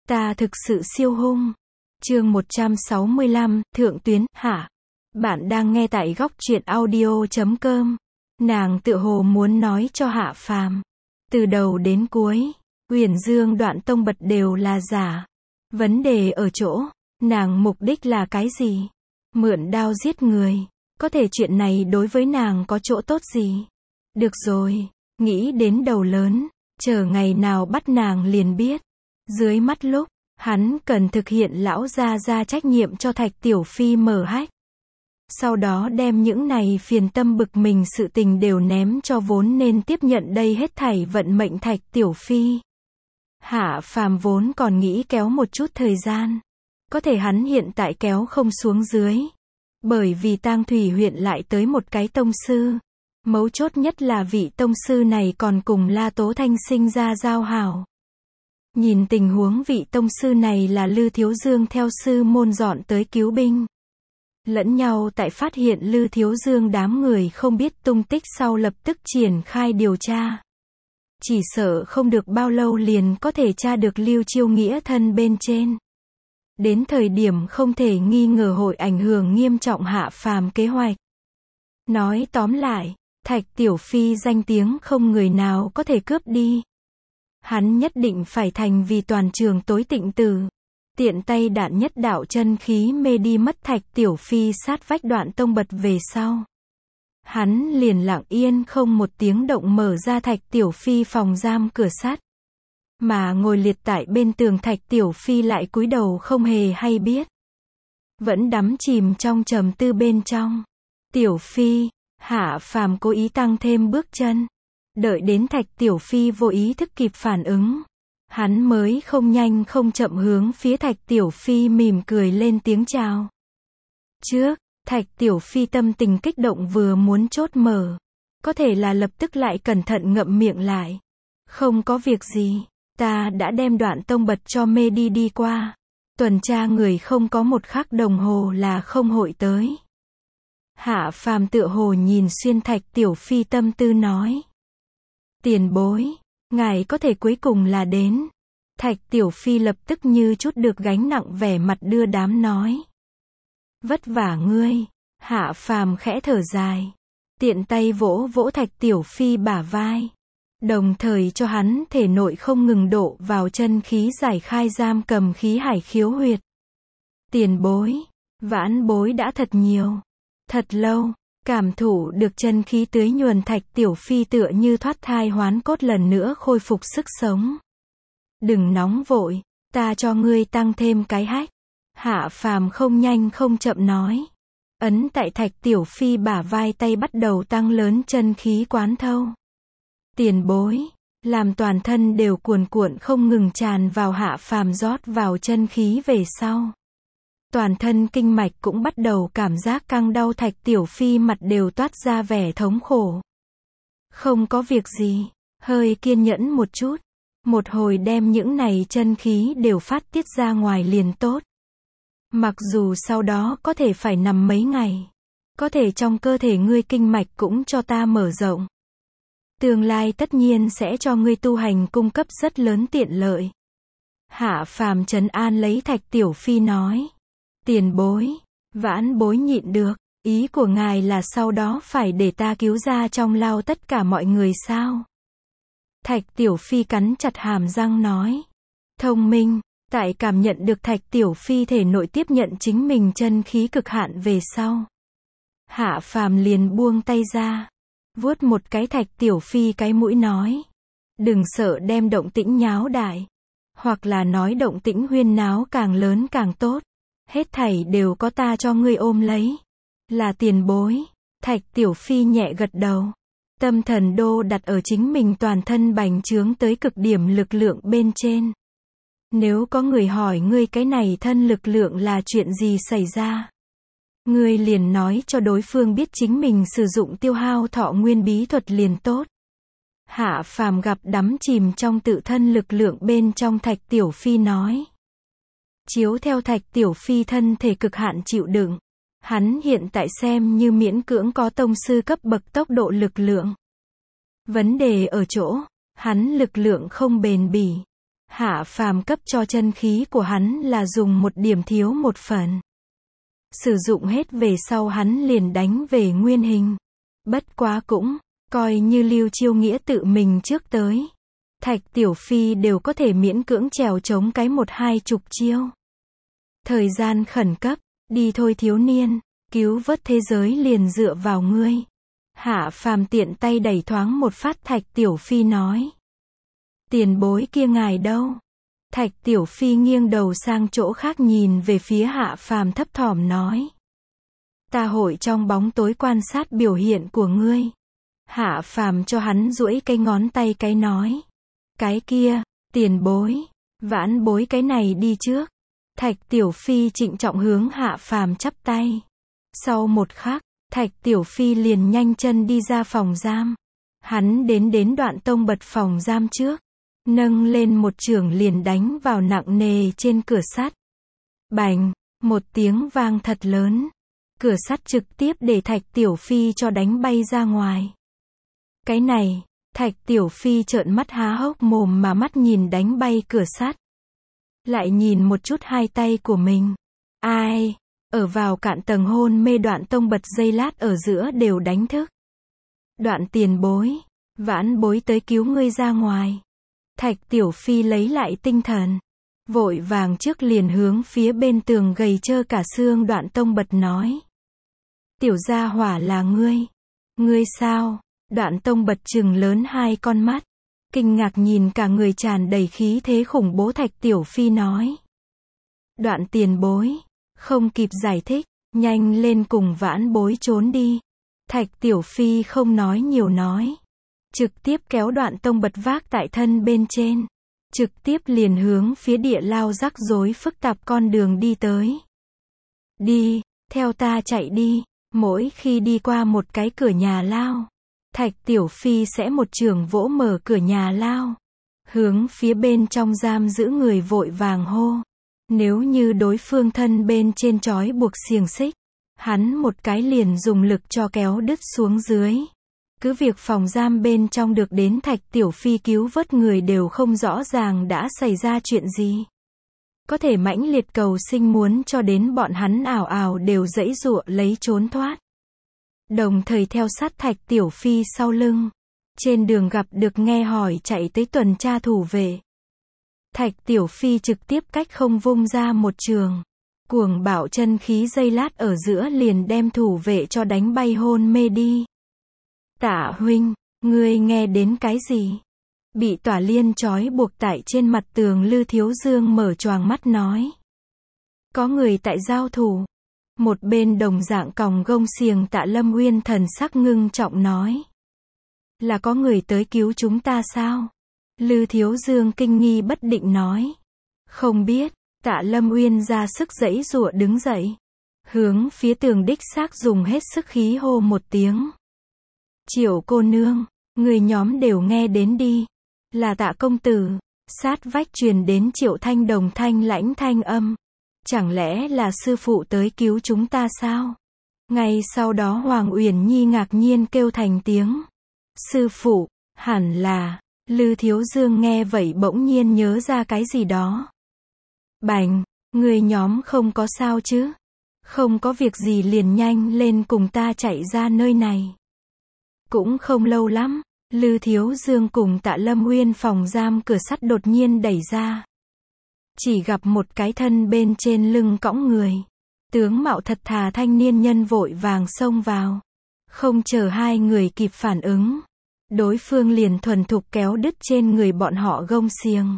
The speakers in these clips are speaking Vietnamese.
Ta thực sự siêu hung. Chương 165, Thượng tuyến, hả? Bạn đang nghe tại góc truyện audio.com. Nàng tựa hồ muốn nói cho Hạ Phàm. Từ đầu đến cuối, Uyển Dương Đoạn Tông Bật đều là giả. Vấn đề ở chỗ, nàng mục đích là cái gì? Mượn đao giết người. Có thể chuyện này đối với nàng có chỗ tốt gì? Được rồi, nghĩ đến đầu lớn, chờ ngày nào bắt nàng liền biết. Dưới mắt lúc, hắn cần thực hiện lão gia trách nhiệm cho Thạch Tiểu Phi mở hách. Sau đó đem những này phiền tâm bực mình sự tình đều ném cho vốn nên tiếp nhận đây hết thảy vận mệnh Thạch Tiểu Phi. Hạ Phàm vốn còn nghĩ kéo một chút thời gian. Có thể hắn hiện tại kéo không xuống dưới. Bởi vì Tang Thủy huyện lại tới một cái tông sư. Mấu chốt nhất là vị tông sư này còn cùng La Tố Thanh sinh ra giao hảo. Nhìn tình huống vị tông sư này là Lư Thiếu Dương theo sư môn dọn tới cứu binh. Lẫn nhau tại phát hiện Lư Thiếu Dương đám người không biết tung tích sau lập tức triển khai điều tra. Chỉ sợ không được bao lâu liền có thể tra được Lưu Chiêu nghĩa thân bên trên. Đến thời điểm không thể nghi ngờ hội ảnh hưởng nghiêm trọng Hạ Phàm kế hoạch. Nói tóm lại, Thạch Tiểu Phi danh tiếng không người nào có thể cướp đi. Hắn nhất định phải thành vì toàn trường tối tịnh tử. Tiện tay đạn nhất đạo chân khí mê đi mất Thạch Tiểu Phi sát vách Đoạn Tông Bật về sau. Hắn liền lặng yên không một tiếng động mở ra Thạch Tiểu Phi phòng giam cửa sắt. Mà ngồi liệt tại bên tường Thạch Tiểu Phi lại cúi đầu không hề hay biết. Vẫn đắm chìm trong trầm tư bên trong. Tiểu Phi, Hạ Phàm cố ý tăng thêm bước chân. Đợi đến Thạch Tiểu Phi vô ý thức kịp phản ứng. Hắn mới không nhanh không chậm hướng phía Thạch Tiểu Phi mỉm cười lên tiếng chào. Trước, Thạch Tiểu Phi tâm tình kích động vừa muốn chốt mở. Có thể là lập tức lại cẩn thận ngậm miệng lại. Không có việc gì, ta đã đem Đoạn Tông Bật cho mê đi qua. Tuần tra người không có một khắc đồng hồ là không hội tới. Hạ Phàm tựa hồ nhìn xuyên Thạch Tiểu Phi tâm tư nói. Tiền bối, ngài có thể cuối cùng là đến. Thạch Tiểu Phi lập tức như chút được gánh nặng vẻ mặt đưa đám nói. Vất vả ngươi. Hạ Phàm khẽ thở dài. Tiện tay vỗ vỗ Thạch Tiểu Phi bả vai. Đồng thời cho hắn thể nội không ngừng độ vào chân khí giải khai giam cầm khí hải khiếu huyệt. Tiền bối, vãn bối đã thật nhiều. Thật lâu, cảm thụ được chân khí tưới nhuần Thạch Tiểu Phi tựa như thoát thai hoán cốt lần nữa khôi phục sức sống. Đừng nóng vội, ta cho ngươi tăng thêm cái hách. Hạ Phàm không nhanh không chậm nói. Ấn tại Thạch Tiểu Phi bả vai tay bắt đầu tăng lớn chân khí quán thâu. Tiền bối, làm toàn thân đều cuồn cuộn không ngừng tràn vào Hạ Phàm rót vào chân khí về sau. Toàn thân kinh mạch cũng bắt đầu cảm giác căng đau Thạch Tiểu Phi mặt đều toát ra vẻ thống khổ. Không có việc gì, hơi kiên nhẫn một chút. Một hồi đem những này chân khí đều phát tiết ra ngoài liền tốt. Mặc dù sau đó có thể phải nằm mấy ngày. Có thể trong cơ thể ngươi kinh mạch cũng cho ta mở rộng. Tương lai tất nhiên sẽ cho ngươi tu hành cung cấp rất lớn tiện lợi. Hạ Phàm trấn an lấy Thạch Tiểu Phi nói. Tiền bối, vãn bối nhịn được. Ý của ngài là sau đó phải để ta cứu ra trong lao tất cả mọi người sao? Thạch Tiểu Phi cắn chặt hàm răng nói. Thông minh, tại cảm nhận được Thạch Tiểu Phi thể nội tiếp nhận chính mình chân khí cực hạn về sau. Hạ Phàm liền buông tay ra. Vuốt một cái Thạch Tiểu Phi cái mũi nói. Đừng sợ đem động tĩnh nháo đại. Hoặc là nói động tĩnh huyên náo càng lớn càng tốt. Hết thảy đều có ta cho ngươi ôm lấy. Là tiền bối. Thạch Tiểu Phi nhẹ gật đầu. Tâm thần đô đặt ở chính mình toàn thân bành trướng tới cực điểm lực lượng bên trên. Nếu có người hỏi ngươi cái này thân lực lượng là chuyện gì xảy ra, ngươi liền nói cho đối phương biết chính mình sử dụng tiêu hao thọ nguyên bí thuật liền tốt. Hạ Phàm gặp đắm chìm trong tự thân lực lượng bên trong Thạch Tiểu Phi nói. Chiếu theo Thạch Tiểu Phi thân thể cực hạn chịu đựng. Hắn hiện tại xem như miễn cưỡng có tông sư cấp bậc tốc độ lực lượng. Vấn đề ở chỗ, hắn lực lượng không bền bỉ. Hạ Phàm cấp cho chân khí của hắn là dùng một điểm thiếu một phần. Sử dụng hết về sau hắn liền đánh về nguyên hình. Bất quá cũng, coi như Lưu Chiêu Nghĩa tự mình trước tới. Thạch Tiểu Phi đều có thể miễn cưỡng trèo chống cái 1-20 chiêu. Thời gian khẩn cấp, đi thôi thiếu niên, cứu vớt thế giới liền dựa vào ngươi. Hạ Phàm tiện tay đẩy thoáng một phát Thạch Tiểu Phi nói. Tiền bối kia ngài đâu? Thạch Tiểu Phi nghiêng đầu sang chỗ khác nhìn về phía Hạ Phàm thấp thỏm nói. Ta hội trong bóng tối quan sát biểu hiện của ngươi. Hạ Phàm cho hắn duỗi cái ngón tay cái nói. Cái kia, tiền bối, vãn bối cái này đi trước. Thạch Tiểu Phi trịnh trọng hướng Hạ Phàm chắp tay. Sau một khắc, Thạch Tiểu Phi liền nhanh chân đi ra phòng giam. Hắn đến Đoạn Tông Bật phòng giam trước. Nâng lên một chưởng liền đánh vào nặng nề trên cửa sắt. Bành, một tiếng vang thật lớn. Cửa sắt trực tiếp để Thạch Tiểu Phi cho đánh bay ra ngoài. Cái này, Thạch Tiểu Phi trợn mắt há hốc mồm mà mắt nhìn đánh bay cửa sắt. Lại nhìn một chút hai tay của mình. Ai, ở vào cạn tầng hôn mê Đoạn Tông Bật giây lát ở giữa đều đánh thức. Đoạn tiền bối, vãn bối tới cứu ngươi ra ngoài. Thạch Tiểu Phi lấy lại tinh thần. Vội vàng trước liền hướng phía bên tường gầy trơ cả xương Đoạn Tông Bật nói. Tiểu gia hỏa là ngươi. Ngươi sao? Đoạn Tông Bật trừng lớn hai con mắt. Kinh ngạc nhìn cả người tràn đầy khí thế khủng bố Thạch Tiểu Phi nói. Đoạn tiền bối. Không kịp giải thích. Nhanh lên cùng vãn bối trốn đi. Thạch Tiểu Phi không nói nhiều nói. Trực tiếp kéo Đoạn Tông Bật vác tại thân bên trên. Trực tiếp liền hướng phía địa lao rắc rối phức tạp con đường đi tới. Đi, theo ta chạy đi. Mỗi khi đi qua một cái cửa nhà lao, Thạch Tiểu Phi sẽ một chưởng vỗ mở cửa nhà lao. Hướng phía bên trong giam giữ người vội vàng hô. Nếu như đối phương thân bên trên trói buộc xiềng xích, hắn một cái liền dùng lực cho kéo đứt xuống dưới. Cứ việc phòng giam bên trong được đến Thạch Tiểu Phi cứu vớt người đều không rõ ràng đã xảy ra chuyện gì. Có thể mãnh liệt cầu sinh muốn cho đến bọn hắn ảo ảo đều giãy giụa lấy trốn thoát. Đồng thời theo sát Thạch Tiểu Phi sau lưng. Trên đường gặp được nghe hỏi chạy tới tuần tra thủ vệ. Thạch Tiểu Phi trực tiếp cách không vung ra một trường. Cuồng bạo chân khí giây lát ở giữa liền đem thủ vệ cho đánh bay hôn mê đi. Tạ huynh, ngươi nghe đến cái gì? Bị tỏa liên trói buộc tại trên mặt tường Lư Thiếu Dương mở choàng mắt nói. Có người tại giao thủ. Một bên đồng dạng còng gông xiềng Tạ Lâm Uyên thần sắc ngưng trọng nói. Là có người tới cứu chúng ta sao? Lư Thiếu Dương kinh nghi bất định nói. Không biết. Tạ Lâm Uyên ra sức giãy giụa đứng dậy. Hướng phía tường đích xác dùng hết sức khí hô một tiếng. Triệu cô nương, người nhóm đều nghe đến đi. Là Tạ công tử. Sát vách truyền đến Triệu Thanh Đồng thanh lãnh thanh âm. Chẳng lẽ là sư phụ tới cứu chúng ta sao? Ngay sau đó Hoàng Uyển Nhi ngạc nhiên kêu thành tiếng. Sư phụ, hẳn là. Lư Thiếu Dương nghe vậy bỗng nhiên nhớ ra cái gì đó. Bành, người nhóm không có sao chứ? Không có việc gì liền nhanh lên cùng ta chạy ra nơi này. Cũng không lâu lắm, Lư Thiếu Dương cùng Tạ Lâm Uyên phòng giam cửa sắt đột nhiên đẩy ra. Chỉ gặp một cái thân bên trên lưng cõng người. Tướng mạo thật thà thanh niên nhân vội vàng xông vào. Không chờ hai người kịp phản ứng. Đối phương liền thuần thục kéo đứt trên người bọn họ gông xiềng.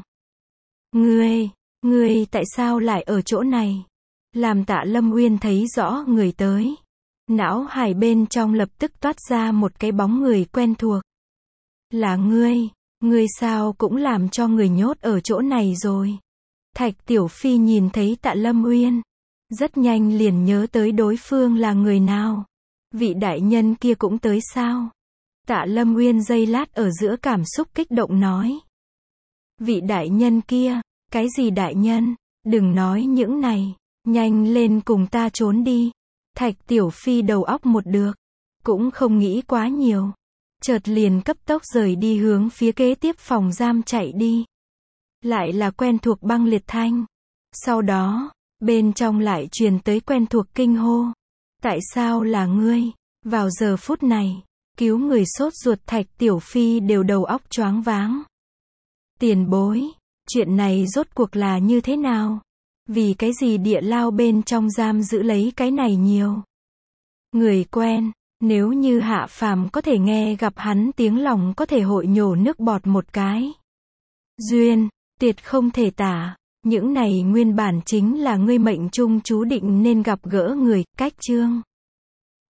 Ngươi tại sao lại ở chỗ này? Làm Tạ Lâm Uyên thấy rõ người tới. Não hải bên trong lập tức toát ra một cái bóng người quen thuộc. Là ngươi sao cũng làm cho người nhốt ở chỗ này rồi. Thạch Tiểu Phi nhìn thấy Tạ Lâm Uyên. Rất nhanh liền nhớ tới đối phương là người nào. Vị đại nhân kia cũng tới sao? Tạ Lâm Uyên giây lát ở giữa cảm xúc kích động nói. Vị đại nhân kia, cái gì đại nhân? Đừng nói những này. Nhanh lên cùng ta trốn đi. Thạch Tiểu Phi đầu óc một được. Cũng không nghĩ quá nhiều. Chợt liền cấp tốc rời đi hướng phía kế tiếp phòng giam chạy đi. lại là quen thuộc băng liệt thanh. Sau đó, bên trong lại truyền tới quen thuộc kinh hô. Tại sao là ngươi? Vào giờ phút này, cứu người sốt ruột Thạch Tiểu Phi đều đầu óc choáng váng. Tiền bối, chuyện này rốt cuộc là như thế nào? Vì cái gì địa lao bên trong giam giữ lấy cái này nhiều? Người quen, nếu như Hạ Phàm có thể nghe gặp hắn tiếng lòng có thể hội nhổ nước bọt một cái. Duyên, tuyệt không thể tả, những này nguyên bản chính là ngươi mệnh trung chú định nên gặp gỡ người, cách chương.